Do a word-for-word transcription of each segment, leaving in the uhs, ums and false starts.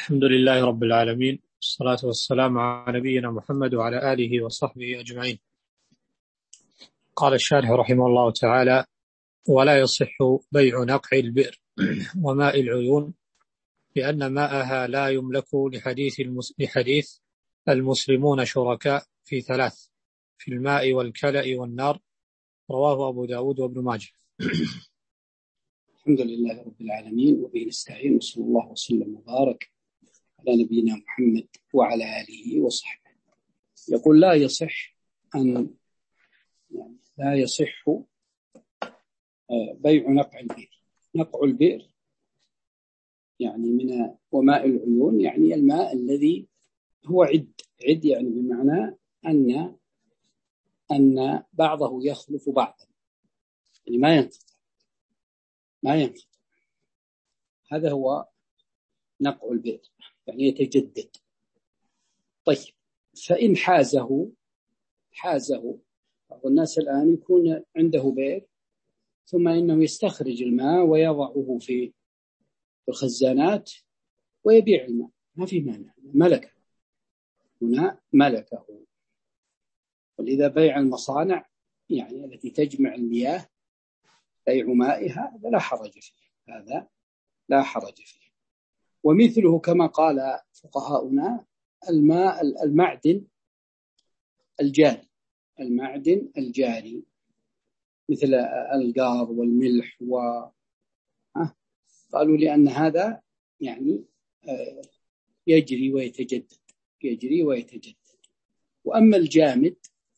الحمد لله رب العالمين، والصلاة والسلام على نبينا محمد وعلى آله وصحبه أجمعين. قال الشارح رحمه الله تعالى: ولا يصح بيع نقع البئر وماء العيون، لأن ماءها لا يملك لحديث, المس... لحديث المسلمون شركاء في ثلاث: في الماء والكلأ والنار. رواه أبو داود وابن ماجه. الحمد لله رب العالمين، وبه نستعين، وصلى الله وسلم وبارك على نبينا محمد وعلى آله وصحبه. يقول لا يصح أن يعني لا يصح بيع نقع البئر. نقع البئر يعني من وماء العيون، يعني الماء الذي هو عد عد يعني بمعنى أن أن بعضه يخلف بعضا، يعني ما ينقطع ما ينقطع هذا هو نقع البئر، يعني يتجدد. طيب، فإن حازه حازه بعض الناس الآن يكون عنده بئر ثم إنه يستخرج الماء ويضعه في الخزانات ويبيع الماء، ما في مانع، ملكه هنا ملكه. ولذا بيع المصانع يعني التي تجمع المياه بيع مائها هذا لا حرج فيه، هذا لا حرج فيه. ومثله كما قال فقهاؤنا الماء المعدن الجاري، المعدن الجاري مثل الغار والملح و قالوا لأن هذا يعني يجري ويتجدد يجري ويتجدد. وأما الجامد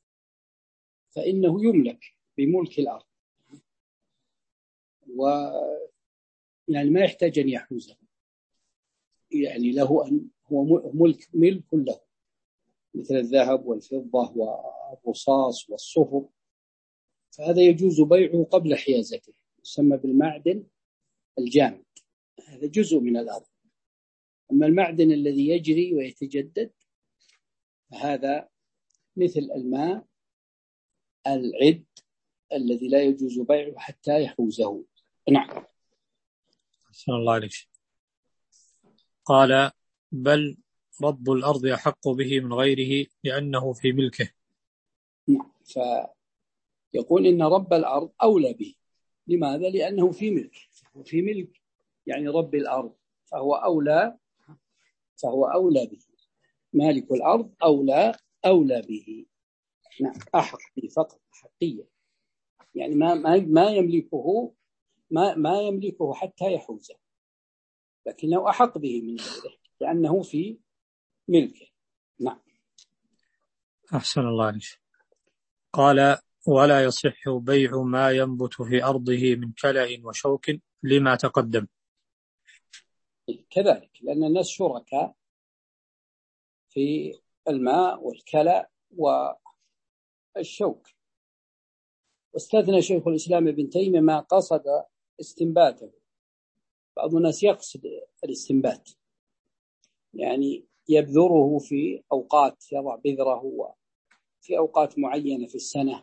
فإنه يملك بملك الأرض، ويعني ما يحتاج أن يحوزه، يعني له أن هو ملك ملك له، مثل الذهب والفضة والرصاص والصفر، فهذا يجوز بيعه قبل حيازته، يسمى بالمعدن الجامد، هذا جزء من الأرض. أما المعدن الذي يجري ويتجدد هذا مثل الماء العد الذي لا يجوز بيعه حتى يحوزه. نعم. أحسن الله عليك. قال: بل رب الأرض أحق به من غيره لأنه في ملكه. نعم، فيقول إن رب الأرض أولى به. لماذا؟ لأنه في ملك، في ملك يعني رب الأرض، فهو أولى فهو أولى به. مالك الأرض أولى أولى به. نعم، أحق به فقط، حقية، يعني ما ما ما يملكه ما ما يملكه حتى يحوزه، لكنه أحق به من غيره لأنه في ملكه. نعم. أحسن الله عليك. قال: ولا يصح بيع ما ينبت في أرضه من كلأ وشوك لما تقدم. كذلك، لأن الناس شركاء في الماء والكلأ والشوك. واستثنى شيخ الإسلام ابن تيمية ما قصد استنباته. بعض الناس يقصد الاستنبات، يعني يبذره في أوقات، يضع بذره في أوقات معينة في السنة،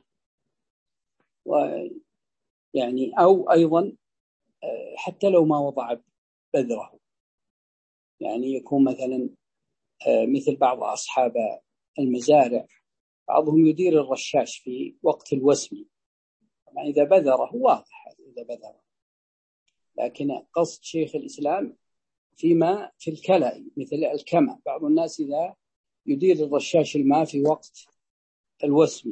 ويعني أو أيضا حتى لو ما وضع بذره، يعني يكون مثلا مثل بعض أصحاب المزارع، بعضهم يدير الرشاش في وقت الوسم، يعني إذا بذره واضح إذا بذره، لكن قصد شيخ الإسلام فيما في الكلأ مثل الكمى. بعض الناس إذا يدير الرشاش الماء في وقت الوسم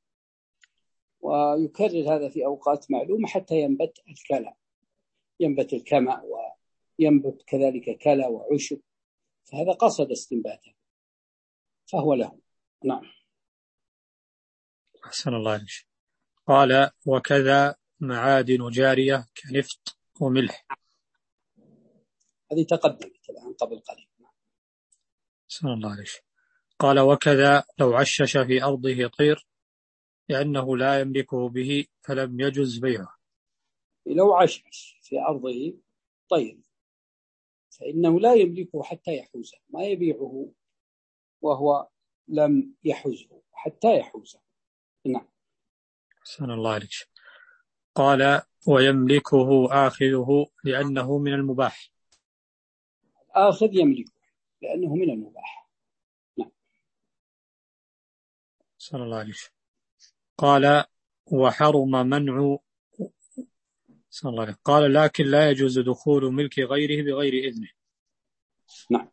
ويكرر هذا في أوقات معلومة حتى ينبت الكلأ، ينبت الكمى وينبت كذلك كلأ وعشب، فهذا قصد استنباته فهو له. نعم. أحسن الله عليك. قال: وكذا معادن جارية كنفط وملح. هذه تقدمت الآن قبل قليل. أحسن الله عليك. قال: وكذا لو عشش في أرضه طير لأنه لا يملكه به فلم يجز بيعه. لو عشش في أرضه طير فإنه لا يملكه حتى يحوزه، ما يبيعه وهو لم يحوزه حتى يحوزه. نعم. أحسن الله عليك. قال: ويملكه آخذه لأنه من المباح. آخذ يملكه لأنه من المباح. نعم. صلى الله عليه وسلم. قال وحرم منع صلى الله عليه. قال لكن لا يجوز دخول ملك غيره بغير إذنه. نعم.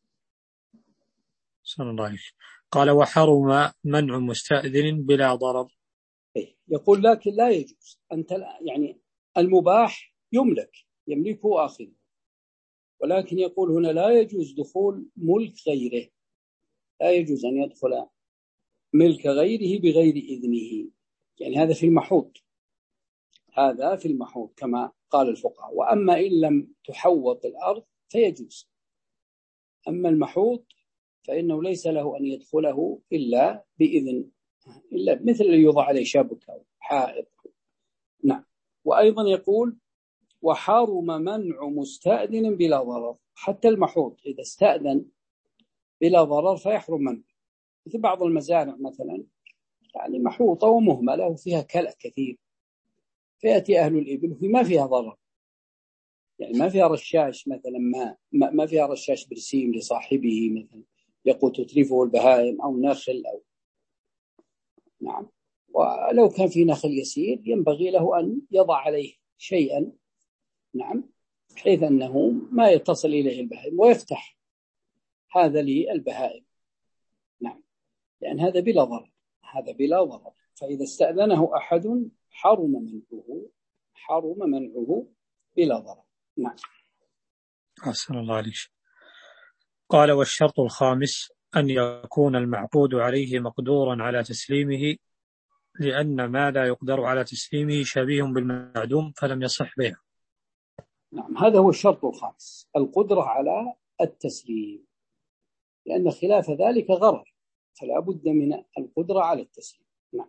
صلى الله عليه وسلم. قال وحرم منع مستأذن بلا ضرر. يقول لكن لا يجوز أنت يعني المباح يملك يملكه آخره، ولكن يقول هنا لا يجوز دخول ملك غيره، لا يجوز أن يدخل ملك غيره بغير إذنه، يعني هذا في المحوط، هذا في المحوط كما قال الفقهاء. وأما إن لم تحوط الأرض فيجوز، أما المحوط فإنه ليس له أن يدخله إلا بإذن، إلا مثل اللي يوضع عليه شبكة أو حائط. نعم. وأيضا يقول وحرم منع مستأذن بلا ضرر، حتى المحوط إذا استأذن بلا ضرر فيحرم منه، مثل بعض المزارع مثلا يعني محوطة ومهملة وفيها كلأ كثير، فيأتي أهل الإبل وما فيها ضرر، يعني ما فيها رشاش مثلا، ما ما فيها رشاش برسيم لصاحبه مثلا يقول تتلفه البهائم أو نخل أو نعم. ولو كان في نخل يسير ينبغي له أن يضع عليه شيئا، نعم، بحيث أنه ما يتصل إليه البهائم ويفتح هذا للبهائم، نعم، لأن هذا بلا ضرر، هذا بلا ضرر. فإذا استأذنه أحد حرم منعه، حرم منعه بلا ضرر. نعم. أحسن الله عليك. قال والشرط الخامس أن يكون المعقود عليه مقدورا على تسليمه، لأن ما لا يقدر على تسليمه شبيه بالمعدوم فلم يصح بيعه. نعم، هذا هو الشرط الخامس، القدرة على التسليم، لأن خلاف ذلك غرر، فلا بد من القدرة على التسليم. نعم.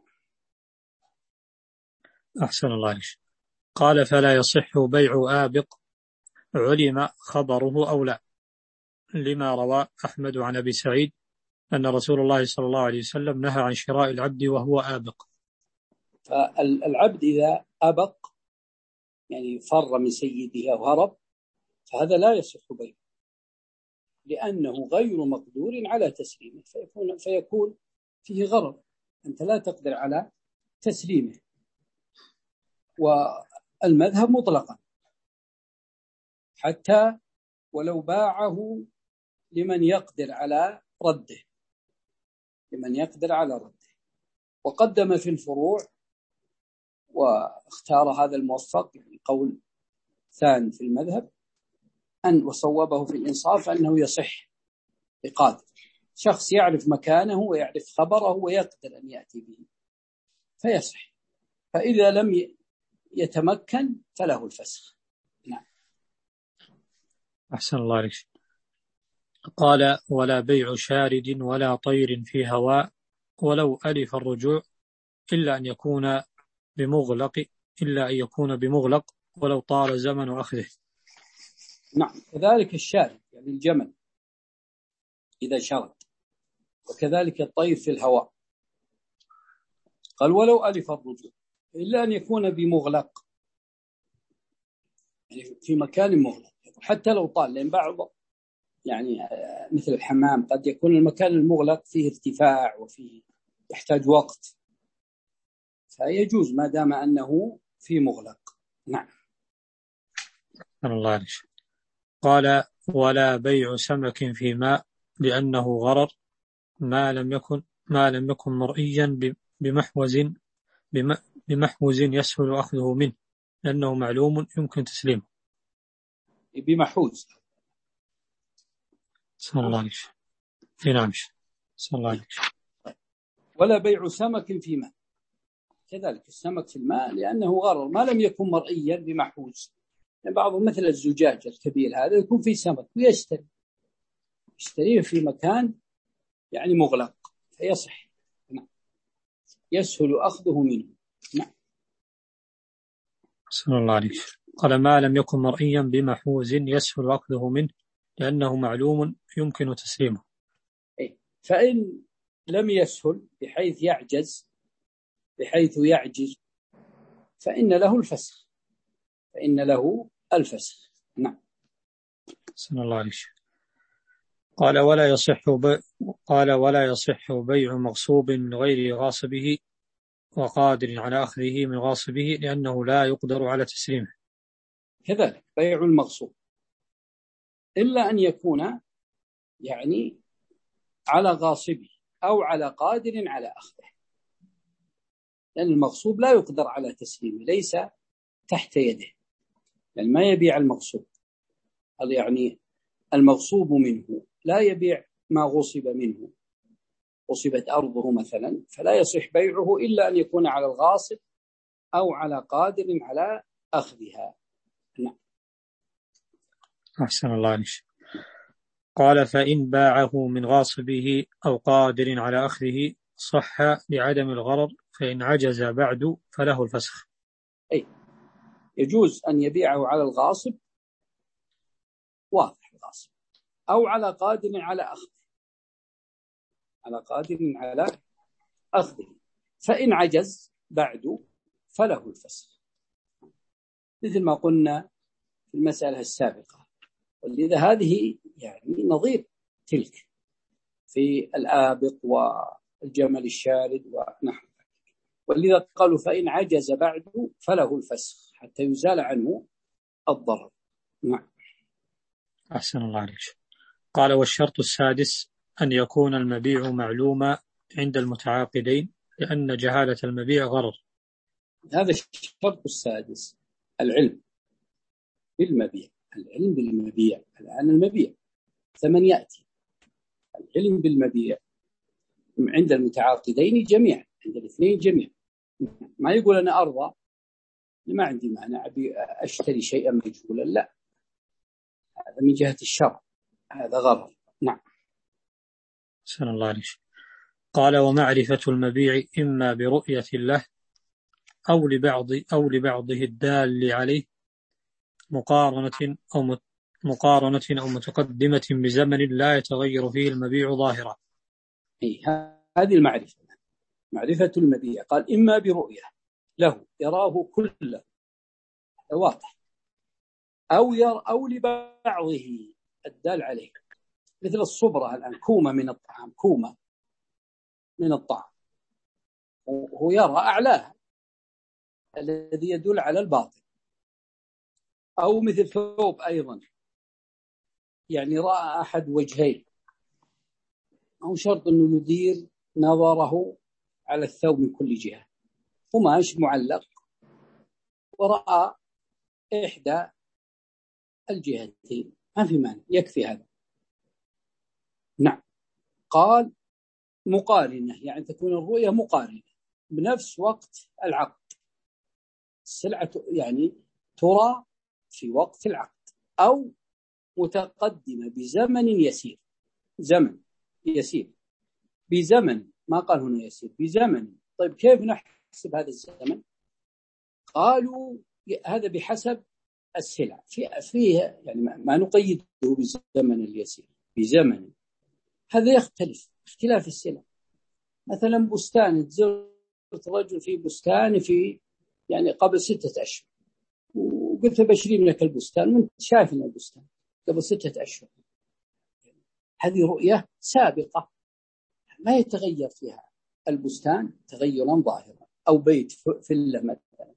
أحسن الله عليك. قال فلا يصح بيع آبق علم خبره أو لا، لما روى أحمد عن أبي سعيد أن رسول الله صلى الله عليه وسلم نهى عن شراء العبد وهو آبق. فالعبد إذا أبق يعني فر من سيده أو هرب فهذا لا يصح بيعه، لأنه غير مقدور على تسليمه، فيكون, فيكون فيه غرر، أنت لا تقدر على تسليمه. والمذهب مطلقا حتى ولو باعه لمن يقدر على رده، لمن يقدر على رده. وقدم في الفروع واختار هذا الموفق يعني قول ثاني في المذهب أن وصوبه في الإنصاف أنه يصح بقادر، شخص يعرف مكانه ويعرف خبره ويقدر أن يأتي به فيصح، فإذا لم يتمكن فله الفسخ. نعم. أحسن الله عليك. قال ولا بيع شارد ولا طير في هواء ولو ألف الرجوع إلا أن يكون بمغلق إلا أن يكون بمغلق ولو طال زمن أخذه. نعم، كذلك الشارد يعني الجمل إذا شرد، وكذلك الطير في الهواء. قال ولو ألف الرجوع إلا أن يكون بمغلق، يعني في مكان مغلق، حتى لو طال، لأن بعض يعني مثل الحمام قد يكون المكان المغلق فيه ارتفاع وفيه يحتاج وقت، فيجوز ما دام أنه في مغلق. نعم. الله عليك. قال ولا بيع سمك في ماء لأنه غرر ما لم يكن ما لم يكن مرئيا بمحوز بمحوز يسهل أخذه منه، لأنه معلوم يمكن تسليمه. بمحوز. صلى الله عليه وسلم. نعم. صلى الله عليه وسلم. ولا بيع سمك في ماء، كذلك السمك في الماء لأنه غرر ما لم يكن مرئيا بمحوز، يعني بعضهم مثل الزجاج الكبير هذا يكون فيه سمك ويشتري يشتريه في مكان يعني مغلق فيصح، نعم، يسهل أخذه منه. نعم. صلى الله عليه وسلم. قال ما لم يكن مرئيا بمحوز يسهل أخذه منه لأنه معلوم يمكن تسليمه. فإن لم يسهل بحيث يعجز بحيث يعجز فإن له الفسخ، فإن له الفسخ. نعم. صلى الله عليه وسلم. قال ولا يصح ب... قال ولا يصح بيع مغصوب من غير غاصبه وقادر على أخذه من غاصبه لأنه لا يقدر على تسليمه. كذلك بيع المغصوب إلا أن يكون يعني على غاصبه أو على قادر على أخذه، لأن المغصوب لا يقدر على تسليمه، ليس تحت يده، يعني ما يبيع المغصوب. هذا يعني المغصوب منه لا يبيع ما غصب منه، غصبت أرضه مثلا، فلا يصح بيعه إلا أن يكون على الغاصب أو على قادر على أخذها. نعم. أحسن الله عليك. قال فإن باعه من غاصبه أو قادر على أخذه صح لعدم الغرر، فإن عجز بعد فله الفسخ. أي يجوز أن يبيعه على الغاصب، واضح الغاصب، أو على قادر على أخذه، على قادر على أخذه، فإن عجز بعد فله الفسخ، مثل ما قلنا في المسألة السابقة. ولذا هذه يعني نظير تلك في الآبق والجمل الشارد ونحو ذلك. ولذا قالوا فإن عجز بعد فله الفسخ حتى يزال عنه الضرر. نعم. أحسن الله عليك. قال والشرط السادس أن يكون المبيع معلوما عند المتعاقدين، لأن جهالة المبيع غرر. هذا الشرط السادس، العلم بالمبيع، العلم بالمبيع. الآن المبيع ثمن يأتي، العلم بالمبيع عند المتعاقدين جميعا، عند الاثنين جميعا. ما يقول أنا أرضى، ما عندي مانع أبي أشتري شيئا مجهولا، لا، هذا من جهة الشرع، هذا غرر. نعم. أحسن الله عليك. قال ومعرفة المبيع إما برؤية له أو لبعض أو لبعضه الدال عليه مقارنة أو مقارنة أو متقدمة بزمن لا يتغير فيه المبيع ظاهرا. إيه هذه المعرفة، معرفة المبيع. قال إما برؤية له يراه كله واضح، أو ير أو لبعضه الدال عليه، مثل الصبرة الآن، كومة من الطعام، كومة من الطعام وهو يرى أعلاها الذي يدل على الباطن. أو مثل ثوب أيضا، يعني رأى أحد وجهين، أو شرط أنه يدير نظره على الثوب من كل جهة، قماش معلق ورأى إحدى الجهتين، ما في مانع، يكفي هذا. نعم. قال مقارنة، يعني تكون الرؤية مقارنة بنفس وقت العقد، السلعة يعني ترى في وقت العقد، أو متقدمة بزمن يسير، زمن يسير بزمن، ما قال هنا يسير، بزمن. طيب كيف نحسب هذا الزمن؟ قالوا هذا بحسب السلع، في فيها يعني ما نقيده بالزمن اليسير، بزمن، هذا يختلف اختلاف السلع. مثلا بستان، زرت رجل في بستان في يعني قبل ستة أشهر، وقلت بشري منك البستان وانت شايف ان البستان قبل ستة أشهر، هذه رؤية سابقة ما يتغير فيها البستان تغيرا ظاهرا، أو بيت فيلا مثلا.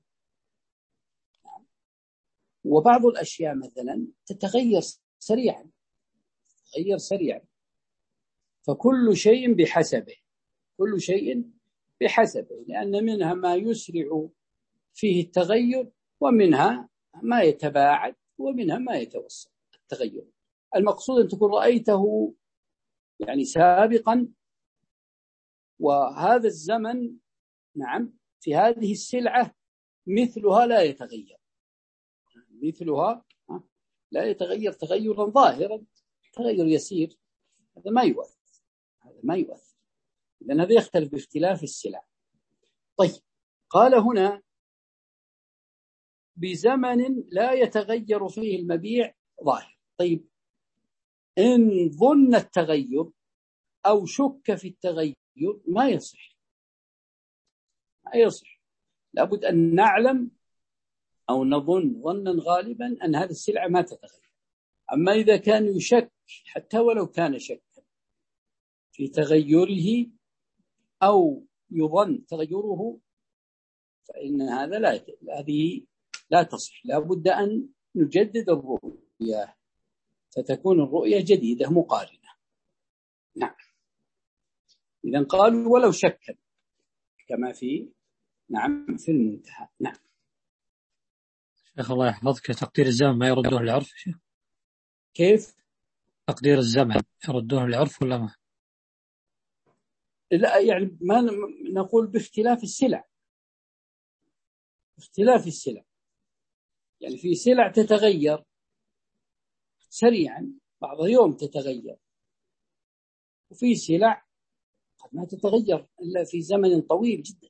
وبعض الأشياء مثلا تتغير سريعا، تتغير سريعا، فكل شيء بحسبه، كل شيء بحسبه، لأن منها ما يسرع فيه التغير، ومنها ما يتباعد، ومنها ما يتوسط التغير. المقصود أن تكون رأيته يعني سابقا، وهذا الزمن نعم في هذه السلعة مثلها لا يتغير، مثلها لا يتغير تغيرا ظاهرا، تغير يسير، هذا ما يؤثر، هذا ما يؤثر، لأن هذا يختلف باختلاف السلع. طيب قال هنا بزمن لا يتغير فيه المبيع ظاهر. طيب إن ظن التغير أو شك في التغير ما يصح، ما يصح، لابد أن نعلم أو نظن ظنا غالبا أن هذه السلعة ما تتغير. أما إذا كان يشك حتى ولو كان شكا في تغيره أو يظن تغيره، فإن هذا لا هذه لا تصح، لا بد أن نجدد الرؤية فتكون الرؤية جديدة مقارنة. نعم. إذن قالوا ولو شكا كما في نعم في المنتهى. نعم. شيخ الله يحفظك، تقدير الزمن ما يردون العرف شيخ؟ كيف تقدير الزمن يردون العرف ولا ما؟ لا، يعني ما نقول باختلاف السلع، اختلاف السلع، يعني في سلع تتغير سريعا بعض يوم تتغير، وفي سلع قد ما تتغير إلا في زمن طويل جدا.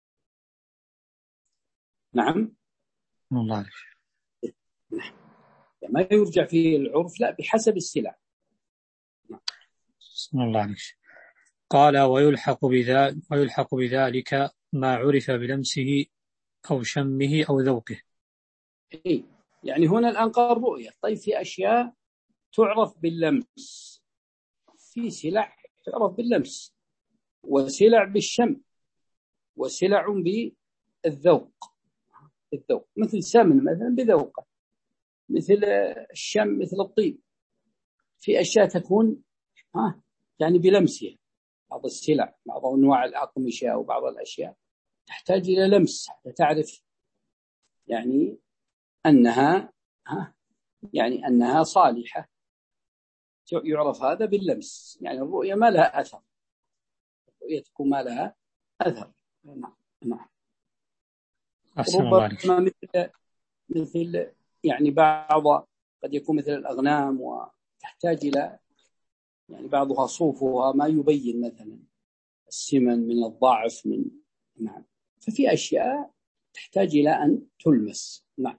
نعم. الله عليك. نعم. يعني ما يرجع فيه العرف، لا بحسب السلع. نعم. الله عليك. قال ويلحق بذلك, ويلحق بذلك ما عرف بلمسه أو شمه أو ذوقه. إيه؟ يعني هنا الآن قال رؤية، طيب في أشياء تعرف باللمس، في سلع تعرف باللمس، وسلع بالشم، وسلع بالذوق، الذوق مثل سمن مثلا بذوقه، مثل الشم مثل الطيب. في أشياء تكون ها يعني بلمسها، بعض السلع بعض أنواع الأقمشة وبعض الأشياء تحتاج إلى لمس حتى تعرف يعني أنها ها يعني أنها صالحة، يعرف هذا باللمس. يعني الرؤية ما لها أثر، الرؤية تكون ما لها أثر. نعم. نعم. ربما مثل مثل يعني بعض قد يكون مثل الأغنام وتحتاج إلى يعني بعضها صوفها ما يبين مثلا السمن من الضعف من. نعم. ففي أشياء تحتاج إلى أن تلمس. نعم.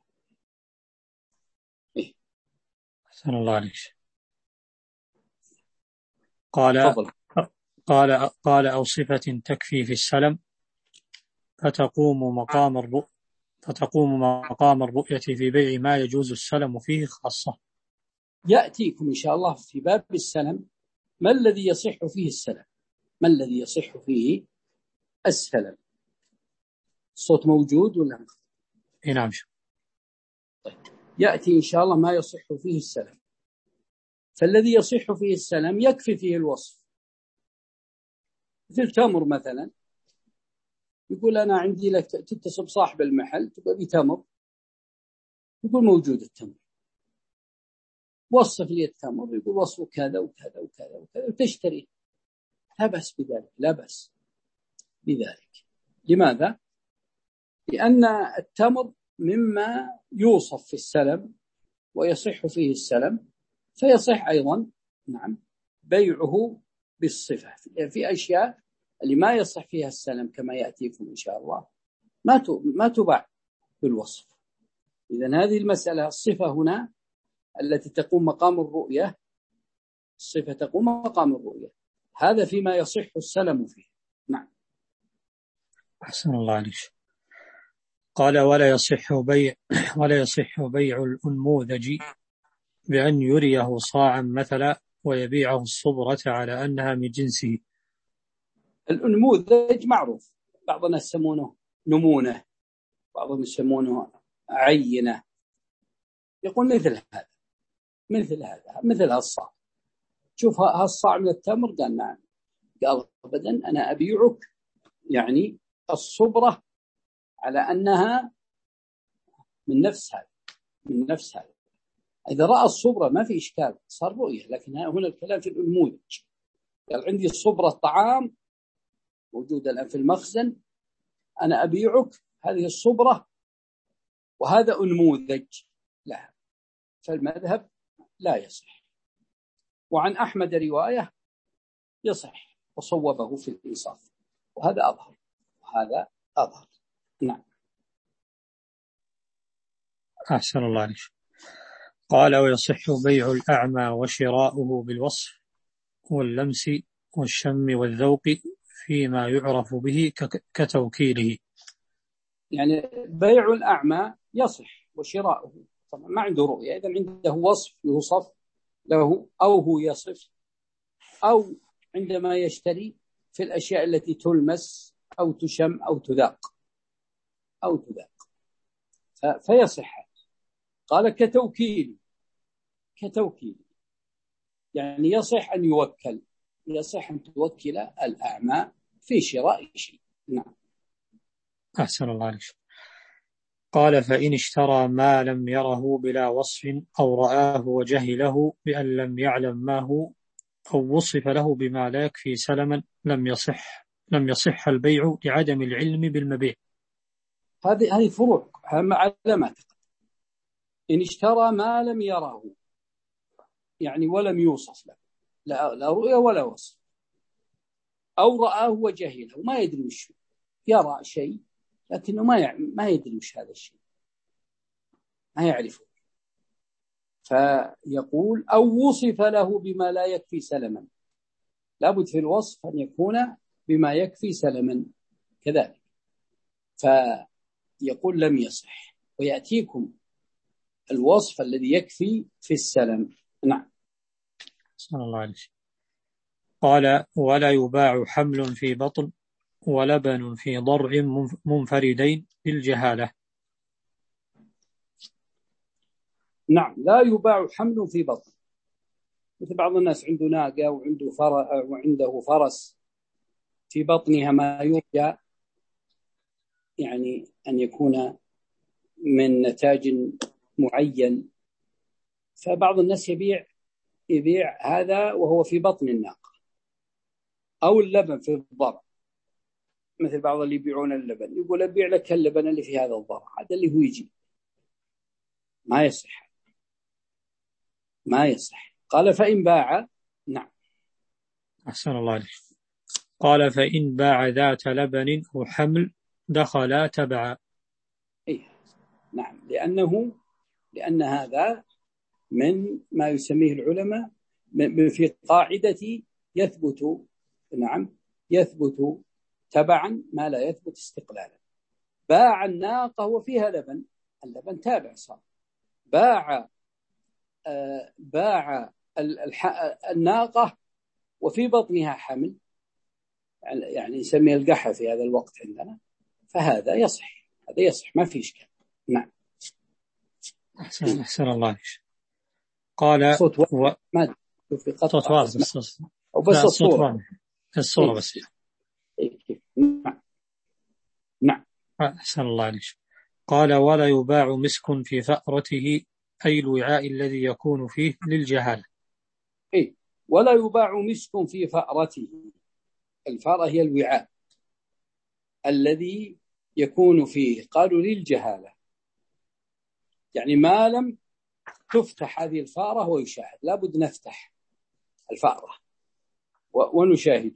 إيه؟ أحسن الله عليك. قال فضل. قال قال أو صفة تكفي في السلم فتقوم مقام الرؤية فتقوم مقام الرؤية في بيع ما يجوز السلم فيه خاصة. يأتيكم إن شاء الله في باب السلم ما الذي يصح فيه السلم، ما الذي يصح فيه السلم. الصوت موجود ولا؟ نعم. طيب. يأتي إن شاء الله ما يصح فيه السلم، فالذي يصح فيه السلم يكفي فيه الوصف. مثل تمر مثلا، يقول أنا عندي لك، تتصل صاحب المحل تبغى تمر، يقول موجود التمر، وصف لي التمر، يقول وصفه كذا وكذا وكذا وكذا وتشتري، لا بأس بذلك، لا بأس بذلك. لماذا؟ لأن التمر مما يوصف في السلم ويصح فيه السلم، فيصح أيضا نعم بيعه بالصفة. في أشياء اللي ما يصح فيها السلم كما يأتيكم إن شاء الله ما ما تباع بالوصف. إذن هذه المسألة الصفة هنا التي تقوم مقام الرؤية، الصفة تقوم مقام الرؤية، هذا فيما يصح السلم فيه. نعم. أحسن الله عليك. قال ولا يصح بيع ولا يصح بيع الأنموذج بأن يريه صاعا مثلا ويبيعه الصبرة على أنها من جنسه. الأنموذج معروف، بعض الناس يسمونه نمونة، بعضهم يسمونه عينة، يقول مثل هذا مثل هذا مثل هالصاع، شوف هالصاع من التمر، قال نعم، قال أبدا أنا أبيعك يعني الصبرة على أنها من نفس هذا من نفس هذا. إذا رأى الصبرة ما في إشكال، صار رؤية. لكن هنا الكلام في الأنموذج، قال عندي الصبرة طعام موجودة الآن في المخزن، أنا أبيعك هذه الصبرة وهذا أنموذج لها، فالمذهب لا يصح. وعن أحمد رواية يصح وصوبه في الإنصاف، وهذا أظهر وهذا أظهر. نعم. أحسن الله عليك. قال ويصح بيع الأعمى وشراؤه بالوصف واللمس والشم والذوق فيما يعرف به كتوكيله. يعني بيع الأعمى يصح وشراؤه، طبعا ما عنده رؤية، إذا عنده وصف يوصف له أو هو يصف، أو عندما يشتري في الأشياء التي تلمس أو تشم أو تذاق أو تذاق فيصح. قال كتوكيل، كتوكيل يعني يصح أن يوكل، يصح أن توكل الأعمى في شراء شيء. نعم. أحسن الله عليك. قال فإن اشترى ما لم يره بلا وصف أو رآه وجهله بأن لم يعلم ما هو أو وصف له بما لا يكفي سلما لم يصح لم يصح البيع لعدم العلم بالمبيع. هذه هذه فروع على ما تقدم. إن اشترى ما لم يره يعني ولم يوصف له، لا, لا رؤية ولا وصف، أو رآه وجهله ما يدري وش، يرى شيء لكنه ما يع... ما يدري وش هذا الشيء، ما يعرفه، فيقول أو وصف له بما لا يكفي سلما، لابد في الوصف أن يكون بما يكفي سلما كذلك، فيقول لم يصح، ويأتيكم الوصف الذي يكفي في السلم. نعم. صلى الله عليه وسلم. قال ولا يباع حمل في بطن ولبن في ضرع منفردين بالجهالة. نعم، لا يباع حمل في بطن، مثل بعض الناس عنده ناقة وعنده فرس وعنده فرس في بطنها ما يرجى يعني أن يكون من نتاج معين، فبعض الناس يبيع يبيع هذا وهو في بطن الناقة، أو اللبن في الضرع، مثل بعض اللي يبيعون اللبن يقول أبيع لك اللبن اللي في هذا الضرع، هذا اللي هو يجي، ما يصح، ما يصح. قال فإن باع. نعم. أحسن الله عليك. قال فإن باع ذات لبن وحمل دخل تبعا. إيه نعم، لأنه لأن هذا من ما يسميه العلماء في قاعدة يثبت، نعم يثبت تبعا ما لا يثبت استقلالا. باع الناقة وفيها لبن، اللبن تابع صار، باع آه باع الناقة وفي بطنها حمل، يعني نسميه القحة في هذا الوقت عندنا، فهذا يصح، هذا يصح ما في إشكال. نعم. أحسن, أحسن الله عليك. قال صوت و... ما في قطع صوت واضح بس أو بس الصورة الصورة بس. إيه. نعم. نعم. أحسن الله عليك. قال ولا يباع مسك في فأرته أي الوعاء الذي يكون فيه للجهالة. إيه ولا يباع مسك في فأرته، الفأرة هي الوعاء الذي يكون فيه، قالوا للجهالة، يعني ما لم تفتح هذه الفأرة ويشاهد، لابد نفتح الفأرة ونشاهد،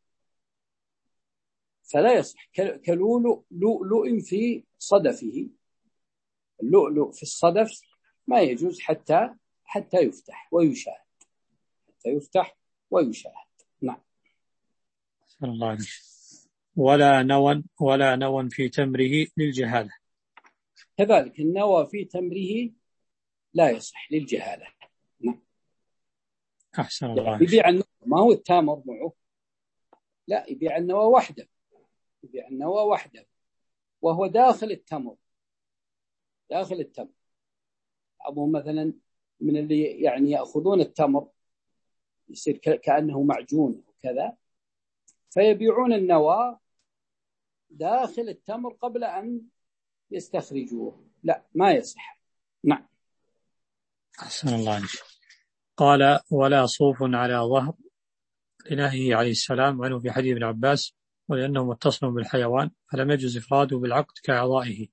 فلا يصح كلؤلؤ في صدفه، اللؤلؤ في الصدف ما يجوز حتى حتى يفتح ويشاهد، حتى يفتح ويشاهد. نعم. صلى الله عليه وسلم. ولا نوى ولا نوى في تمره للجهالة، كذلك النوى في تمره لا يصح للجهالة. نعم. أحسن الله عليه. يبيع النوى ما هو التمر معه، لا يبيع النوى وحده، يبيع النوى وحده وهو داخل التمر، داخل التمر. بعضهم مثلا من اللي يعني يأخذون التمر يصير كأنه معجون وكذا، فيبيعون النوى داخل التمر قبل أن يستخرجوه، لا ما يصح. نعم. أحسن الله عليك. قال ولا صوف على ظهر لنهيه عليه السلام عنه في حديث ابن عباس، ولأنه متصل بالحيوان فلم يجوز إفراده بالعقد كأعضائه.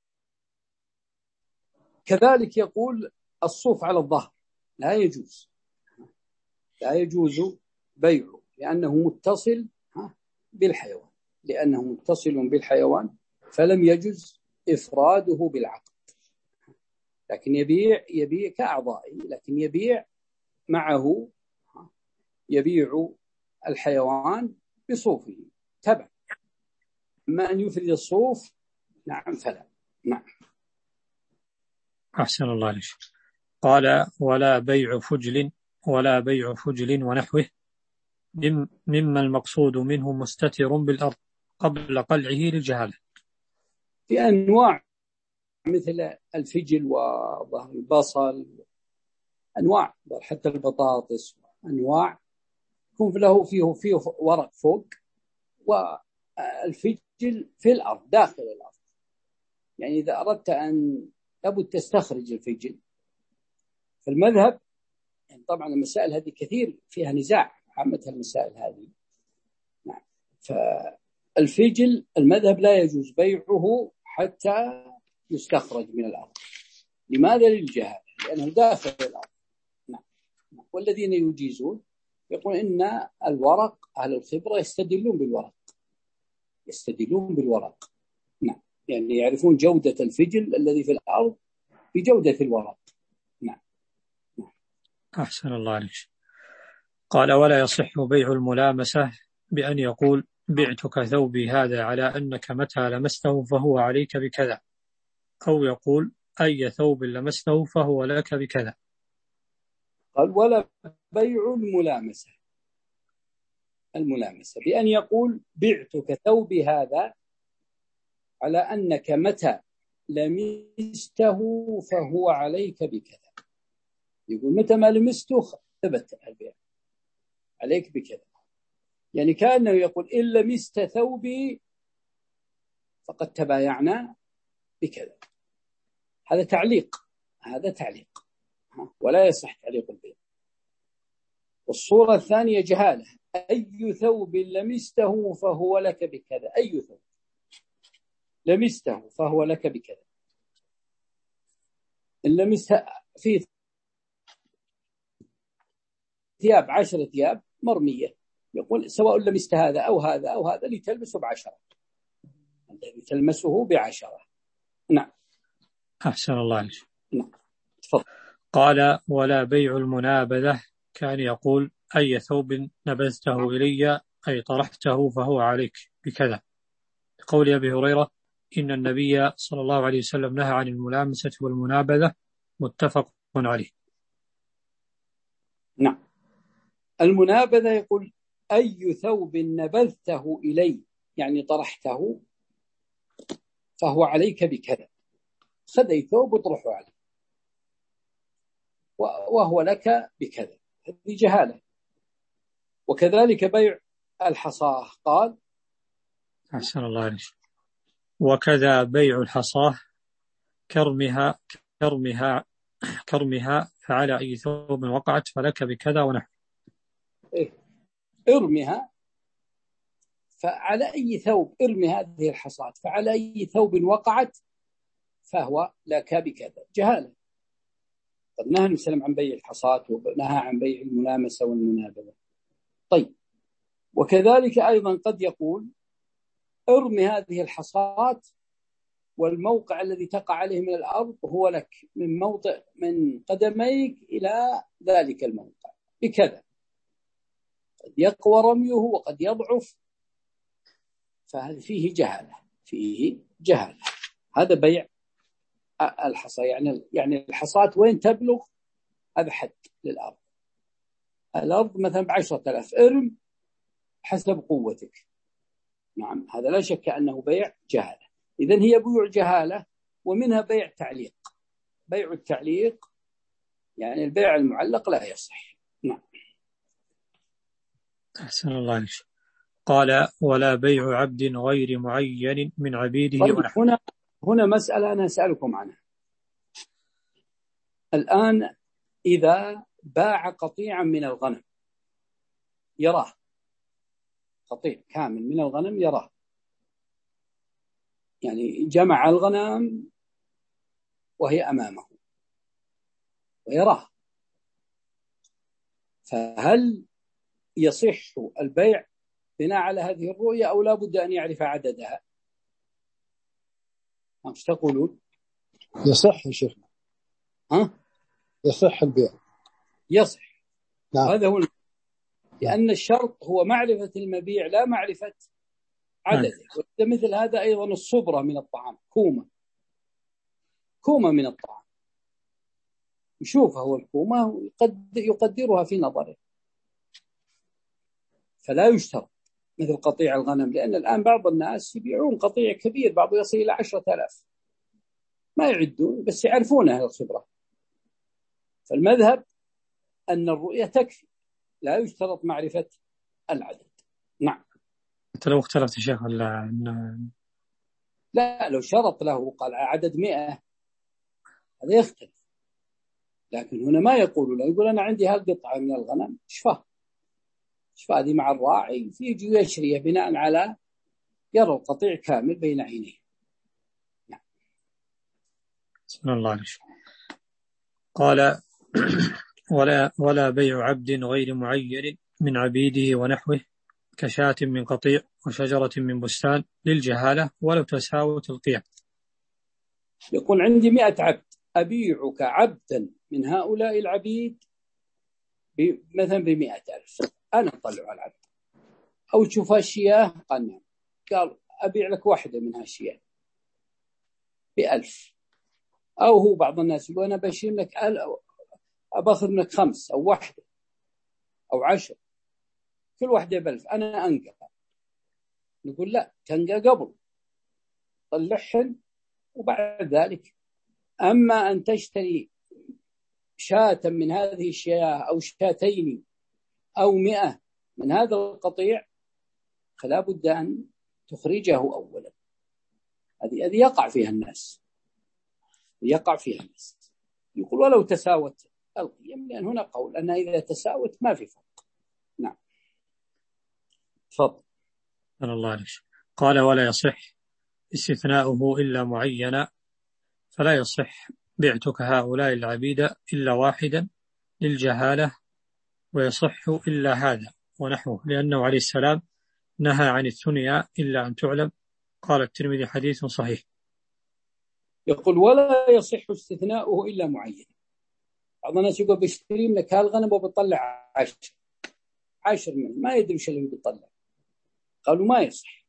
كذلك يقول الصوف على الظهر لا يجوز، لا يجوز بيعه لأنه متصل بالحيوان، لأنه متصل بالحيوان فلم يجوز إفراده بالعقد، لكن يبيع يبيع كأعضائه، لكن يبيع معه، يبيع الحيوان بصوفه تبع، أما أن يفرد الصوف نعم فلا. نعم. أحسن الله عليك. قال ولا بيع فجل ولا بيع فجل ونحوه مما المقصود منه مستتر بالأرض قبل قلعه للجهالة. في أنواع مثل الفجل وظهر البصل، أنواع حتى البطاطس، أنواع يكون له فيه فيه ورق فوق، والفجل في الأرض داخل الأرض. يعني إذا أردت أن لابد تستخرج الفجل في المذهب، يعني طبعا المسائل هذه كثير فيها نزاع، عامة المسائل هذه. نعم. فالفجل المذهب لا يجوز بيعه حتى يستخرج من الأرض. لماذا؟ للجهال، لأنه داخل الأرض. نعم. والذين يجيزون يقول إن الورق، أهل الخبرة يستدلون بالورق يستدلون بالورق نعم، يعني يعرفون جودة الفجل الذي في الأرض بجودة الورق. نعم. نعم. أحسن الله عليك. قال ولا يصح بيع الملامسة بأن يقول بعتك ثوبي هذا على أنك متى لمسته فهو عليك بكذا، أو يقول أي ثوب لمسته فهو لك بكذا. قال ولا بيع الملامسة الملامسة بأن يقول بعتك ثوبي هذا على أنك متى لمسته فهو عليك بكذا. يقول متى ما لمسته ثبت البيع، عليك بكذا. يعني كأنه يقول إن لمست ثوبي فقد تبايعنا بكذا. هذا تعليق هذا تعليق ولا يصح تعليق البيع. والصورة الثانية جهالة، أي ثوب لمسته فهو لك بكذا، أي ثوب لمسته فهو لك بكذا. إن لمست في ثياب عشرة ثياب مرمية، يقول سواء لمست هذا أو هذا أو هذا لتلبسه بعشرة، الذي تلمسه بعشرة. نعم. أحسن الله عليك. نعم. تفضل. قال ولا بيع المنابذة كان يقول أي ثوب نبذته إلي أي طرحته فهو عليك بكذا، قول أبي هريرة إن النبي صلى الله عليه وسلم نهى عن الملامسة والمنابذة، متفق عليه. نعم. المنابذة يقول أي ثوب نبذته إلي يعني طرحته فهو عليك بكذا، خذ أي ثوب وطرحه عليه وهو لك بكذا، هذه جهالة. وكذلك بيع الحصاه قال أحسن الله عليك. وكذا بيع الحصاه كرمها كرمها كرمها فعلى أي ثوب وقعت فلك بكذا ونحو. إيه؟ ارمها فعلى أي ثوب، ارمي هذه الحصاة فعلى أي ثوب وقعت فهو لك بكذا، جهالة. قد نهى النبي صلى الله عليه وسلم عن بيع الحصاة ونهى عن بيع الملامسة والمنابذة. طيب، وكذلك أيضا قد يقول ارمي هذه الحصاة والموقع الذي تقع عليه من الأرض هو لك، من موضع من قدميك إلى ذلك الموقع بكذا. قد يقوى رميه وقد يضعف، فهذا فيه جهالة فيه جهالة. هذا بيع الحصى، يعني يعني الحصاة وين تبلغ هذا حد للأرض. الأرض مثلا بعشرة آلاف، ارم حسب قوتك. نعم، هذا لا شك أنه بيع جهالة. إذن هي بيع جهالة، ومنها بيع تعليق. بيع التعليق يعني البيع المعلق لا يصح. نعم. أحسن الله عليك. قال ولا بيع عبد غير معين من عبيده. طيب، هنا هنا مسألة أنا أسألكم عنها الآن. إذا باع قطيعا من الغنم يراه، قطيع كامل من الغنم يراه، يعني جمع الغنم وهي أمامه ويراه، فهل يصح البيع بناء على هذه الرؤية أو لا بد أن يعرف عددها؟ ماذا تقولون؟ يصح يا شيخنا. ها؟ يصح البيع. يصح. نعم. هذا هو، لأن الشرط هو معرفة المبيع لا معرفة عدده. نعم. مثل هذا أيضا الصبرة من الطعام، كومة كومة من الطعام، يشوفها هو الكومة ويقدرها في نظره، فلا يشترط مثل قطيع الغنم، لأن الآن بعض الناس يبيعون قطيع كبير، بعضه يصل إلى عشرة آلاف، ما يعدون بس يعرفون أهل الخبرة. فالمذهب أن الرؤية تكفي، لا يشترط معرفة العدد. نعم. أنت لو اختلفت يا شيخ ولا لا، لو شرط له قال عدد مئة هذا يختلف، لكن هنا ما يقول له، يقول أنا عندي هالقطعة من الغنم شفاه شفاه هذه مع الراعي، فيجي يشريه بناء على يرى القطيع كامل بين عينيه. نعم. بسم الله عليه. قال ولا, ولا بيع عبد غير معين من عبيده ونحوه كشاة من قطيع وشجرة من بستان للجهالة ولو تساوت القيم. يقول عندي مئة عبد، أبيعك عبدا من هؤلاء العبيد مثلا بمئة ألف، أنا أطلع على العبد. أو تشوف الشياه قال نعم، قال أبيع لك واحدة من هالشياه بألف. أو هو بعض الناس يقول أنا بشير لك أباخذ منك خمس أو واحدة أو عشر، كل واحدة بألف، أنا أنقى. نقول لا، تنقى قبل طلعهن وبعد ذلك. أما أن تشتري شاة من هذه الشياه أو شاتين أو مئة من هذا القطيع فلا بد أن تخرجه أولا. هذه هذه يقع فيها الناس يقع فيها الناس يقول ولو تساوت القيم، لأن هنا قول أنها إذا تساوت ما في فرق. نعم. تفضل. الله عليك. قال ولا يصح استثناؤه إلا معينا، فلا يصح بعتك هؤلاء العبيد إلا واحدا للجهالة، ويصح إلا هذا ونحوه، لأنه عليه السلام نهى عن الثنيا إلا أن تعلم. قال الترمذي حديث صحيح. يقول ولا يصح استثناؤه إلا معين. بعض الناس يقول بيشتري منك هالغنم وبيطلع عشر عشر من ما يدري وش اللي بيطلع. قالوا ما يصح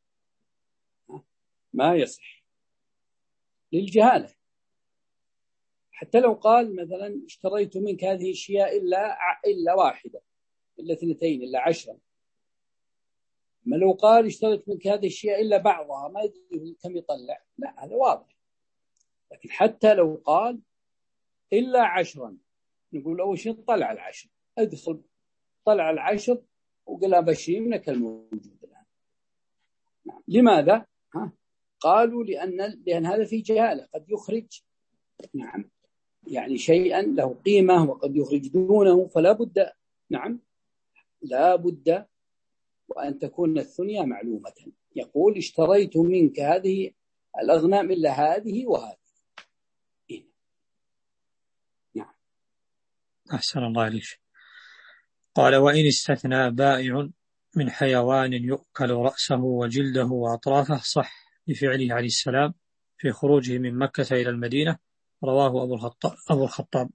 ما يصح للجهالة. حتى لو قال مثلا اشتريت منك هذه الشياء إلا إلا واحدة إلا اثنتين إلا عشرة، ما لو قال اشتريت منك هذه الشياء إلا بعضها ما يدري كم يطلع، لا هذا واضح. لكن حتى لو قال إلا عشرا نقول أول شيء طلع العشر، ادخل طلع العشر وقال أبشر منك الموجود الآن. نعم. لماذا؟ ها؟ قالوا لأن لأن هذا في جهالة، قد يخرج نعم يعني شيئا له قيمة وقد يخرج دونه، فلا بد نعم لا بد وأن تكون الثنيا معلومة. يقول اشتريت منك هذه الأغنام إلا هذه وهذه. إيه؟ نعم. أحسن الله عليك. قال وإن استثنى بائع من حيوان يؤكل رأسه وجلده وأطرافه صح لفعله عليه السلام في خروجه من مكة إلى المدينة. رواه أبو الخطاب, أبو الخطاب.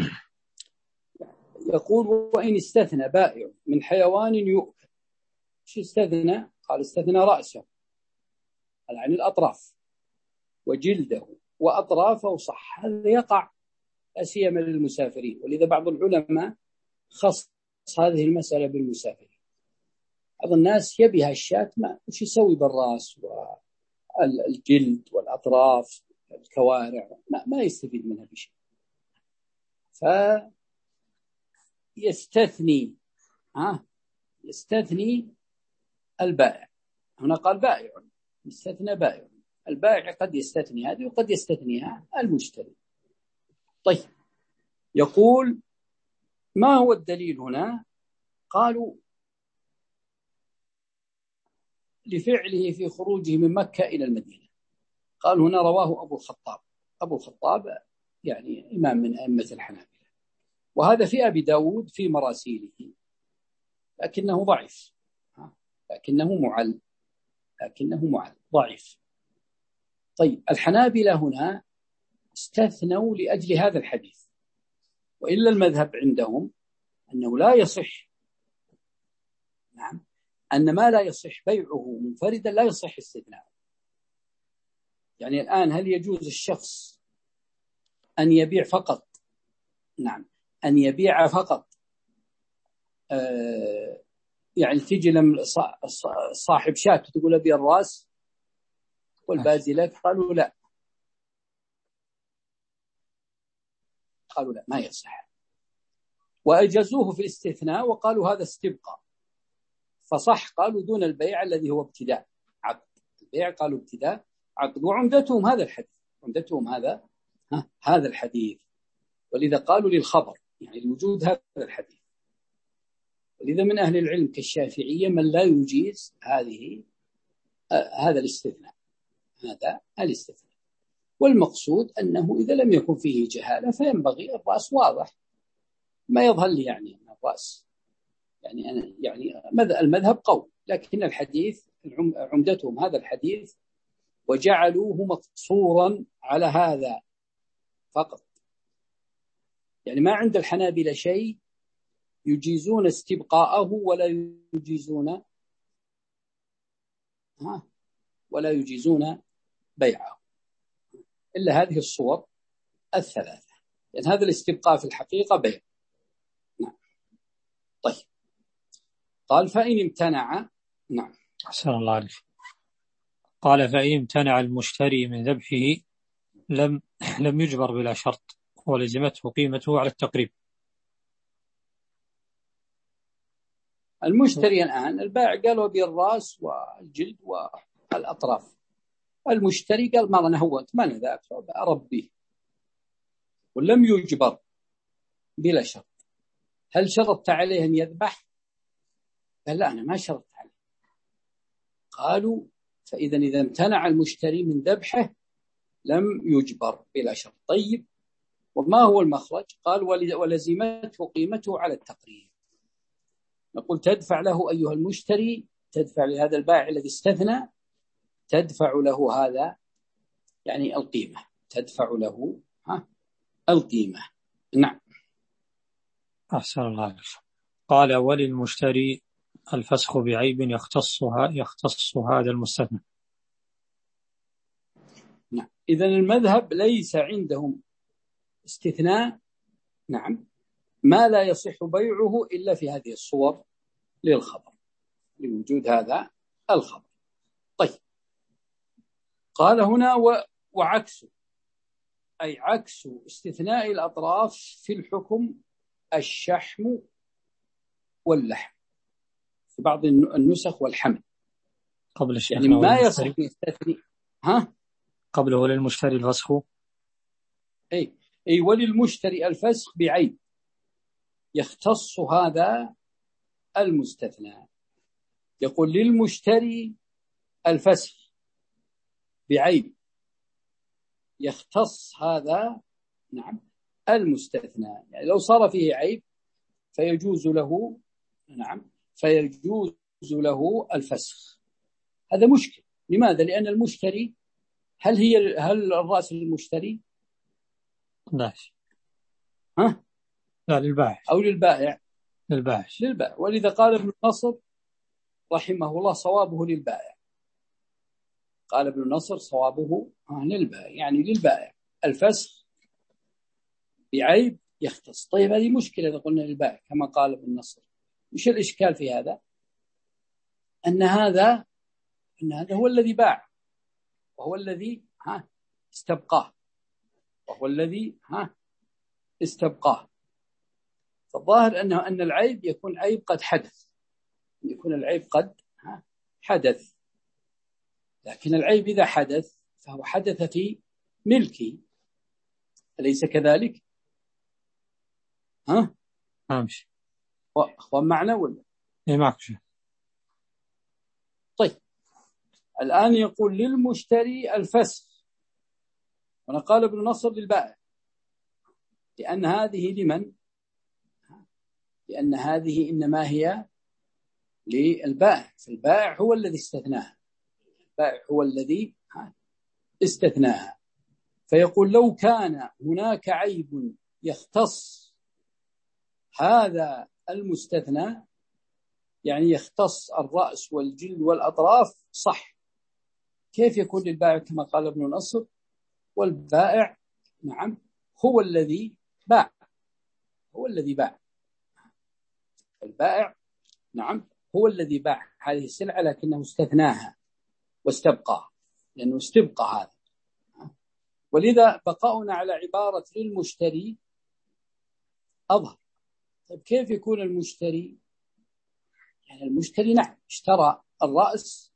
يقول وإن استثنى بائع من حيوان يؤكل، شو استثنى؟ قال استثنى رأسه يعني الأطراف وجلده وأطرافه صح. هذا يقع أسيما للمسافرين، ولذا بعض العلماء خص هذه المسألة بالمسافرين. بعض الناس يبيها الشاة ما وش يسوي بالرأس والجلد والأطراف الكوارع، ما, ما يستفيد منها بشيء، فيستثني ها يستثني البائع. هنا قال بائع، يستثنى بائع. البائع قد يستثني هذه وقد يستثنيها المشتري. طيب يقول ما هو الدليل هنا؟ قالوا لفعله في خروجه من مكة إلى المدينة. قال هنا رواه أبو الخطاب. أبو الخطاب يعني إمام من أئمة الحنابلة، وهذا في أبي داود في مراسيله، لكنه ضعيف لكنه معل لكنه معل ضعيف. طيب الحنابلة هنا استثنوا لأجل هذا الحديث، وإلا المذهب عندهم أنه لا يصح نعم أن ما لا يصح بيعه منفردا لا يصح استثناءه. يعني الآن هل يجوز الشخص أن يبيع فقط نعم أن يبيع فقط آه يعني تجي لم صاحب شاة تقول أبي الرأس والبازلات قالوا لا قالوا لا ما يصح، وأجازوه في الاستثناء وقالوا هذا استبقاء، فصح قالوا دون البيع الذي هو ابتداء عقد. البيع قالوا ابتداء عقد، وعمدتهم هذا الحديث، عمدتهم هذا ها هذا الحديث، ولذا قالوا للخبر يعني الوجود هذا الحديث. ولذا من أهل العلم كالشافعية من لا يجيز هذه آه هذا الاستثناء، هذا الاستثناء. والمقصود أنه إذا لم يكن فيه جهالة فينبغي الرأس واضح، ما يظهر لي يعني أن الرأس يعني أنا يعني المذهب قول، لكن الحديث عمدتهم هذا الحديث وجعلوه مقصورا على هذا فقط. يعني ما عند الحنابلة شيء يجيزون استبقاءه ولا يجيزون ها ولا يجيزون بيعه إلا هذه الصور الثلاثة، لأن يعني هذا الاستبقاء في الحقيقة بيع. نعم. طيب قال فإن امتنع. نعم أحسن الله عليك. قال فإن امتنع المشتري من ذبحه لم لم يجبر بلا شرط ولزمته قيمته على التقريب. المشتري الآن البائع قالوا بالرأس والجلد والأطراف، المشتري قال ما أنا هوت ما أنا ذاك أربيه، ولم يجبر بلا شرط. هل شرطت عليه أن يذبح؟ قال لا أنا ما شرطت عليه. قالوا فإذا إذا امتنع المشتري من ذبحه لم يجبر بلا شرط. طيب وما هو المخرج؟ قال ولزمته قيمته على التقريب. نقول تدفع له أيها المشتري، تدفع لهذا البائع الذي استثنى، تدفع له هذا يعني القيمة، تدفع له ها القيمة. نعم. أحسن الله عليك. قال وللمشتري الفسخ بعيب يختصها يختص هذا المستثنى. نعم. إذن المذهب ليس عندهم استثناء نعم ما لا يصح بيعه إلا في هذه الصور للخبر، لوجود هذا الخبر. طيب قال هنا وعكسه، أي عكس استثناء الأطراف في الحكم الشحم واللحم، في بعض النسخ والحمل قبل الشحم يعني ما يصح يستثني ها قبله للمشتري الفسخ أي أي وللمشتري الفسخ بعيب يختص هذا المستثنى. يقول للمشتري الفسخ بعيب يختص هذا نعم المستثنى، يعني لو صار فيه عيب فيجوز له نعم فيجوز له الفسخ. هذا مشكل. لماذا؟ لأن المشتري هل هي هل الرأس للمشتري؟ لا ها لا للبائع أو للبائع؟ للبائع للبائع. ولذا قال ابن النصر رحمه الله صوابه للبائع. قال ابن النصر صوابه للبائع، يعني للبائع الفسخ بعيب يختص. طيب هذه مشكلة إذا قلنا للبائع كما قال ابن النصر. مش الإشكال في هذا؟ أن هذا أن هذا هو الذي باع وهو الذي ها استبقاه وهو الذي ها استبقاه. فالظاهر أنه أن العيب يكون عيب قد حدث، يكون العيب قد ها حدث. لكن العيب إذا حدث فهو حدث في ملكي، أليس كذلك؟ ها أمشي أخوان معنا ولا إيه معك شيء؟ طيب الآن يقول للمشتري الفسخ، وأنا قال ابن نصر للبائع، لأن هذه لمن؟ لأن هذه إنما هي للبائع، فالبائع هو الذي استثناها، البائع هو الذي استثناها. فيقول لو كان هناك عيب يختص هذا المستثنى، يعني يختص الرأس والجلد والأطراف، صح. كيف يكون للبائع كما قال ابن نصر؟ والبائع نعم هو الذي باع، هو الذي باع. البائع نعم هو الذي باع هذه السلعة لكنه استثناها واستبقى، لأنه استبقى هذا. ولذا بقاؤنا على عبارة للمشتري أظهر. طيب كيف يكون المشتري؟ يعني المشتري نعم اشترى الرأس،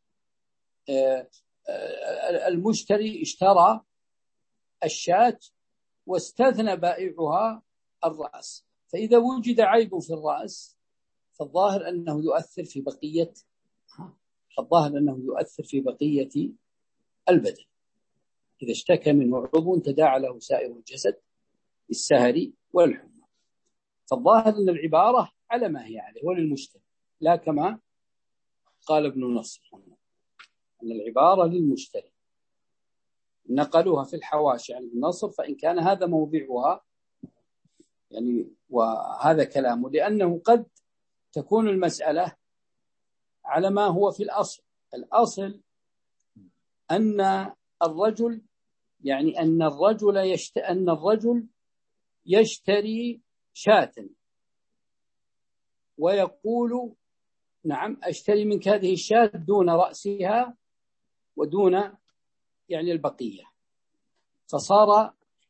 المشتري اشترى الشاة واستثنى بائعها الرأس، فإذا وجد عيب في الرأس فالظاهر أنه يؤثر في بقية الظاهر أنه يؤثر في بقية البدن. إذا اشتكى منه عضو تداعى له سائر الجسد بالسهر والحمى. فالظاهر أن العبارة على ما هي عليه وللمشتري، لا كما قال ابن نصر أن العبارة للمشتري. نقلوها في الحواشي عن ابن نصر، فإن كان هذا موضعها يعني وهذا كلامه، لأنه قد تكون المسألة على ما هو في الأصل. الأصل أن الرجل يعني أن الرجل يشت... أن الرجل يشتري شاة ويقول نعم أشتري منك هذه الشاة دون رأسها ودون يعني البقية، فصار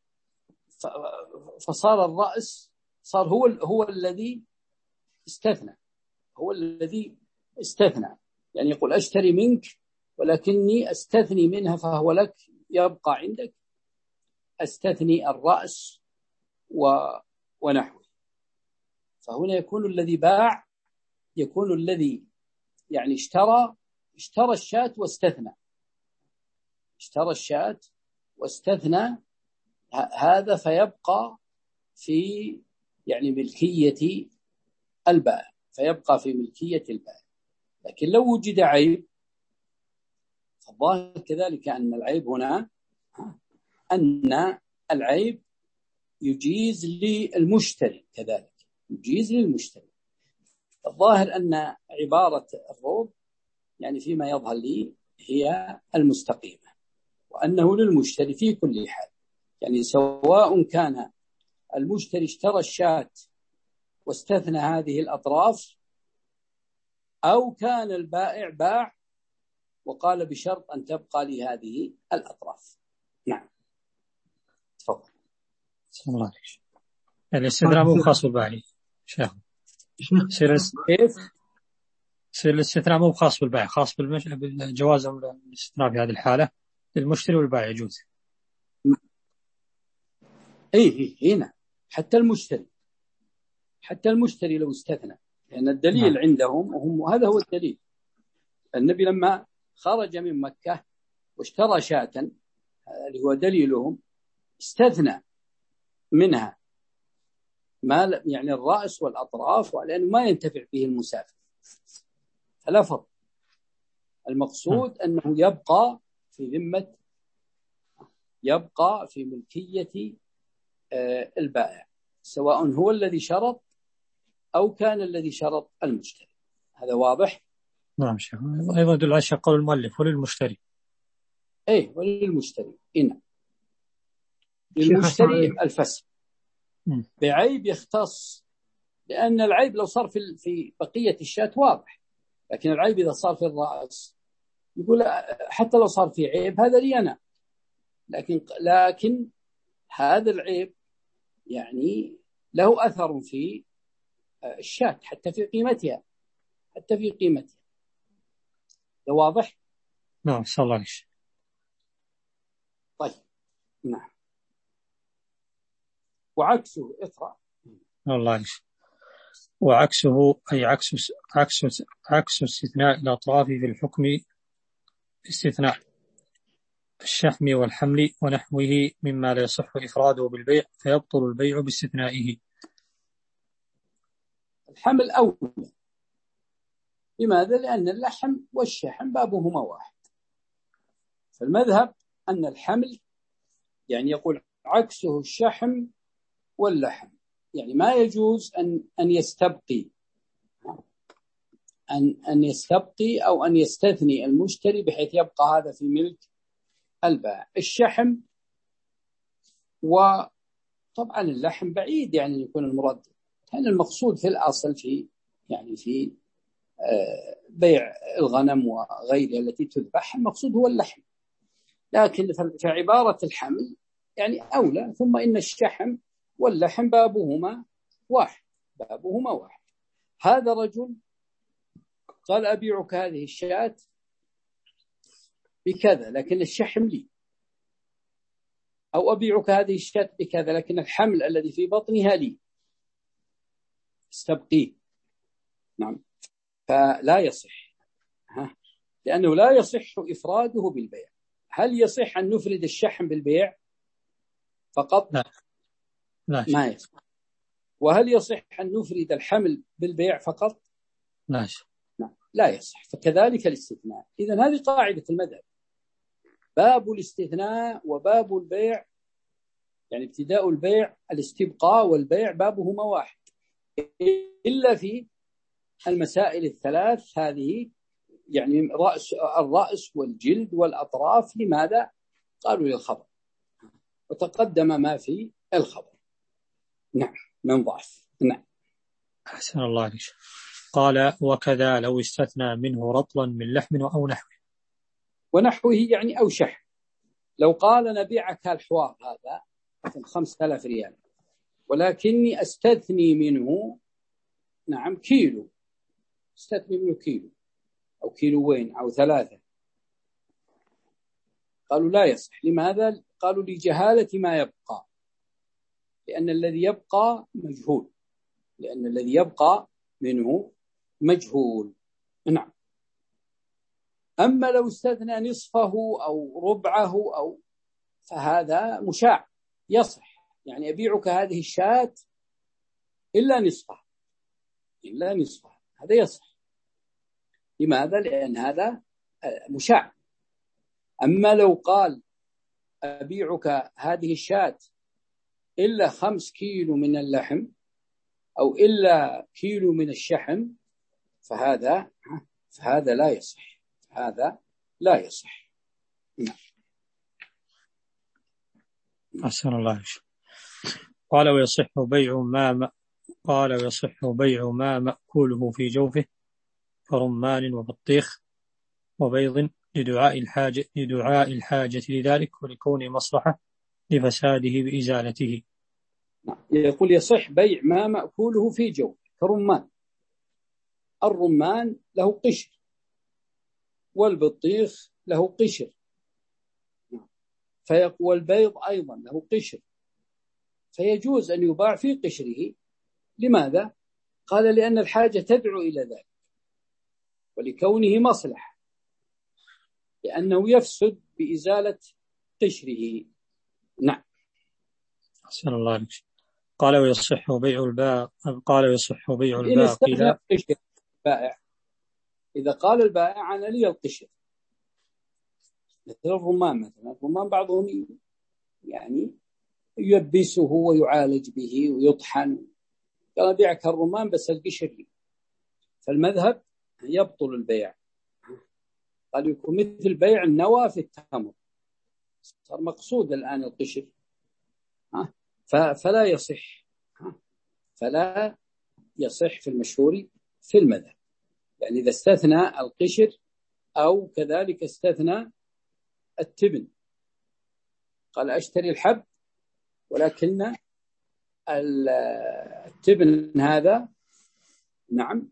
فصار الرأس صار هو هو الذي استثنى هو الذي استثنى يعني يقول أشتري منك ولكني أستثني منها فهو لك يبقى عندك، أستثني الرأس و... ونحوه. فهنا يكون الذي باع يكون الذي يعني اشترى اشترى الشاة واستثنى اشترى الشاة واستثنى هذا، فيبقى في يعني ملكية البائع فيبقى في ملكية البائع. لكن لو وجد عيب فالظاهر كذلك أن العيب هنا أن العيب يجيز للمشتري كذلك يجيز للمشتري. الظاهر أن عبارة الروض يعني فيما يظهر لي هي المستقيمة، وأنه للمشتري في كل حال، يعني سواء كان المشتري اشترى الشاة واستثنى هذه الأطراف أو كان البائع باع وقال بشرط أن تبقى لهذه الأطراف. نعم تفضل. بسم الله عليك. الاستثناء مو خاص بالبائع شيخ. كيف؟ سير الاستثناء مو خاص بالبائع، خاص بالمش... بالجواز الاستثناء في هذه الحالة للمشتري والبائع يجوز. إيه إيه هنا حتى المشتري حتى المشتري لو استثنى، لأن الدليل نعم. عندهم وهم هذا هو الدليل. النبي لما خرج من مكة واشترى شاة اللي هو دليلهم استثنى منها ما يعني الرأس والأطراف، لأنه ما ينتفع به المسافر، فلا فرق. المقصود أنه يبقى في ذمة يبقى في ملكية البائع، سواء هو الذي شرط أو كان الذي شرط المشتري. هذا واضح؟ نعم شيخ. أيضا يدل على قول المؤلف وللمشتري. إيه وللمشتري. إن للمشتري الفسخ بعيب يختص، لأن العيب لو صار في في بقية الشاة واضح، لكن العيب إذا صار في الرأس يقول حتى لو صار في عيب هذا لي أنا، لكن لكن هذا العيب يعني له أثر في الشاة حتى في قيمتها حتى في قيمتها. ده واضح؟ نعم صلى الله عليه. طيب نعم. وعكسه اقرأ. الله عليه. وعكسه أي عكس عكس عكس استثناء الأطراف في الحكم استثناء الشحم والحمل ونحوه مما لا يصح إفراده بالبيع فيبطل البيع باستثنائه. الحمل أولى. لماذا؟ لأن اللحم والشحم بابهما واحد. فالمذهب أن الحمل يعني يقول عكسه الشحم واللحم، يعني ما يجوز أن أن يستبقي أن أن يستبقي أو أن يستثني المشتري بحيث يبقى هذا في ملك البائع. الشحم طبعا اللحم بعيد يعني يكون المراد، كان المقصود في الأصل في يعني في بيع الغنم وغيرها التي تذبح المقصود هو اللحم، لكن في عبارة الحمل يعني أولى. ثم إن الشحم واللحم بابهما واحد، بابهما واحد. هذا رجل قال أبيعك هذه الشاة بكذا لكن الشحم لي، أو أبيعك هذه الشاة بكذا لكن الحمل الذي في بطنها لي، استبقيه. نعم، فلا يصح، ها، لأنه لا يصح إفراده بالبيع. هل يصح أن نفرد الشحم بالبيع فقط؟ لا لا ما يصح. وهل يصح أن نفرد الحمل بالبيع فقط؟ لا لا, لا يصح. فكذلك الاستثناء. إذن هذه قاعدة المذهب، باب الاستثناء وباب البيع، يعني ابتداء البيع الاستبقاء والبيع بابهما واحد، إلا في المسائل الثلاث هذه، يعني رأس الرأس والجلد والأطراف. لماذا؟ قالوا للخبر، وتقدم ما في الخبر. نعم، من ضعف. نعم. أحسن الله عليك. قال وكذا لو استثنى منه رطلا من لحم أو نحوه. ونحوه يعني أو شحم. لو قال نبيعك الحوار هذا خمسة آلاف ريال ولكني أستثني منه نعم كيلو، استثني منه كيلو أو كيلوين أو ثلاثة، قالوا لا يصح. لماذا؟ قالوا لجهالة ما يبقى، لأن الذي يبقى مجهول، لأن الذي يبقى منه مجهول. نعم. أما لو استثنى نصفه أو ربعه أو فهذا مشاع يصح، يعني أبيعك هذه الشاة إلا نصفها، إلا نصفها، هذا يصح. لماذا؟ لأن هذا مشاع. أما لو قال أبيعك هذه الشاة إلا خمس كيلو من اللحم أو إلا كيلو من الشحم فهذا فهذا لا يصح، هذا لا يصح. نعم. أحسن الله. قال ويصح بيع ما قال ويصح بيع ما مأكوله في جوفه فرمان وبطيخ وبيض لدعاء الحاجة لدعاء الحاجة لذلك ولكون مصلحة لفساده بإزالته. يقول يصح بيع ما مأكوله في جوفه كرمان. الرمان له قشر والبطيخ له قشر، فيقول البيض أيضا له قشر، فيجوز أن يباع في قشره. لماذا؟ قال لأن الحاجة تدعو إلى ذلك ولكونه مصلحة، لأنه يفسد بإزالة قشره. نعم. أحسن الله عليك. قال ويصح بيع الباقي قال ويصح بيع الباقي لا بائع. إذا قال البائع أنا لي القشر، مثل الرمان مثلا، الرمان بعضهم يعني يبسه ويعالج به ويطحن، قال بيعك الرمان بس القشر لي، فالمذهب يبطل البيع. قال يكون مثل بيع النوى في التمر، صار مقصود الآن القشر، فلا يصح، فلا يصح في المشهور في المذهب. يعني إذا استثنى القشر أو كذلك استثنى التبن، قال أشتري الحب ولكن التبن هذا نعم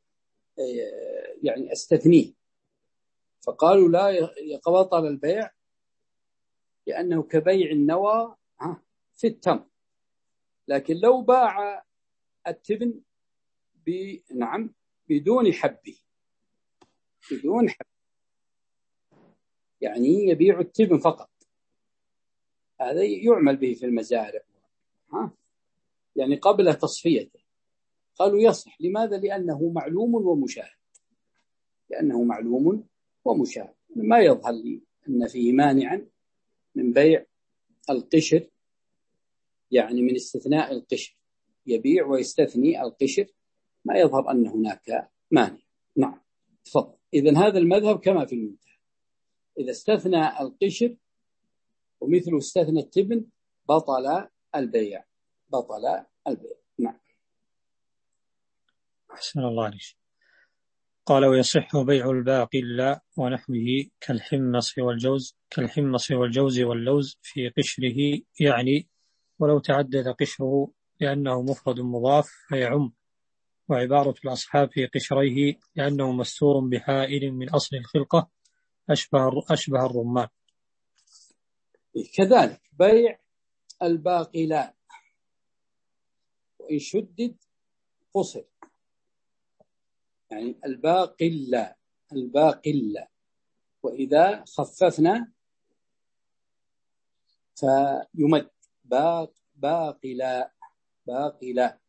يعني استثنيه، فقالوا لا يبطل البيع لأنه كبيع النوى في التمر. لكن لو باع التبن نعم بدون حبه، بدون حب، يعني يبيع التبن فقط، هذا يعمل به في المزارع ها، يعني قبل تصفيته، قالوا يصح. لماذا؟ لأنه معلوم ومشاهد، لأنه معلوم ومشاهد. ما يظهر لي أن فيه مانعا من بيع القشر، يعني من استثناء القشر، يبيع ويستثني القشر، ما يظهر أن هناك مانع. نعم، تفضل. إذن هذا المذهب كما في المنتهى، إذا استثنى القشر ومثله استثنى التبن بطل البيع. بطل البيع. نعم. أحسن الله عليك. قال ويصح بيع الباقل ونحوه كالحمص والجوز كالحمص والجوز واللوز في قشره، يعني ولو تعدد قشره لأنه مفرد مضاف فيعم، وعبارة الأصحاب في قشريه لأنه مستور بحائل من أصل الخلقة أشبه أشبه الرمان. كذلك بيع الباقلان وإن شدد قصر، يعني الباقلة الباقلة، وإذا خففنا فيمد باق باقلة باقلة.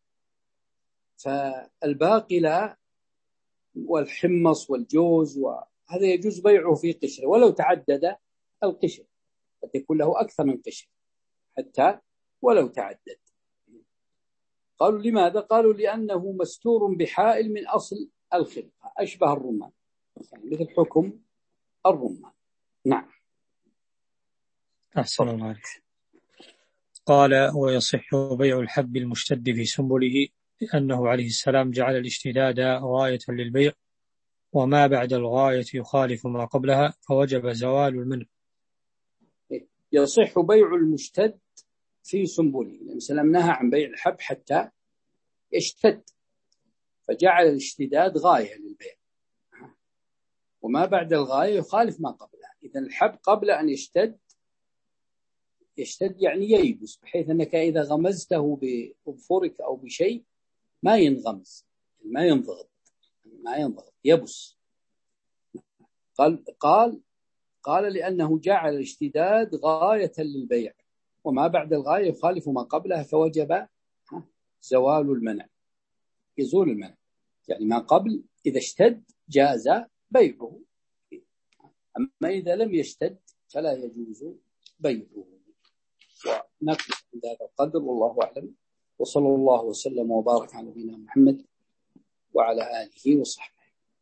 فالباقلة والحمص والجوز وهذا يجوز بيعه في قشره ولو تعدد القشر، قد يكون له أكثر من قشر حتى ولو تعدد. قالوا لماذا؟ قالوا لأنه مستور بحائل من أصل الخلقة أشبه الرمان، يعني مثل حكم الرمان. نعم. أحسن الله عليك. قال ويصح بيع الحب المشتد في سنبله لأنه عليه السلام جعل الاشتداد غاية للبيع، وما بعد الغاية يخالف ما قبلها فوجب زوال المنع. يصح بيع المشتد في سنبله، النبي صلى الله عليه وسلم نهى عن بيع الحب حتى يشتد، فجعل الاشتداد غاية للبيع، وما بعد الغاية يخالف ما قبلها. إذن الحب قبل أن يشتد يشتد يعني ييبس، بحيث أنك إذا غمزته بأظفرك أو بشيء ما ينغمز، ما ينضغط ما ينضغط يبس. قال قال قال لأنه جعل الاشتداد غاية للبيع، وما بعد الغاية يخالف ما قبلها فوجب زوال المنع، يزول المنع. يعني ما قبل إذا اشتد جاز بيعه، أما إذا لم يشتد فلا يجوز بيعه. ونقف عند هذا القدر، والله أعلم، وصلى الله وسلم وبارك على نبينا محمد وعلى آله وصحبه.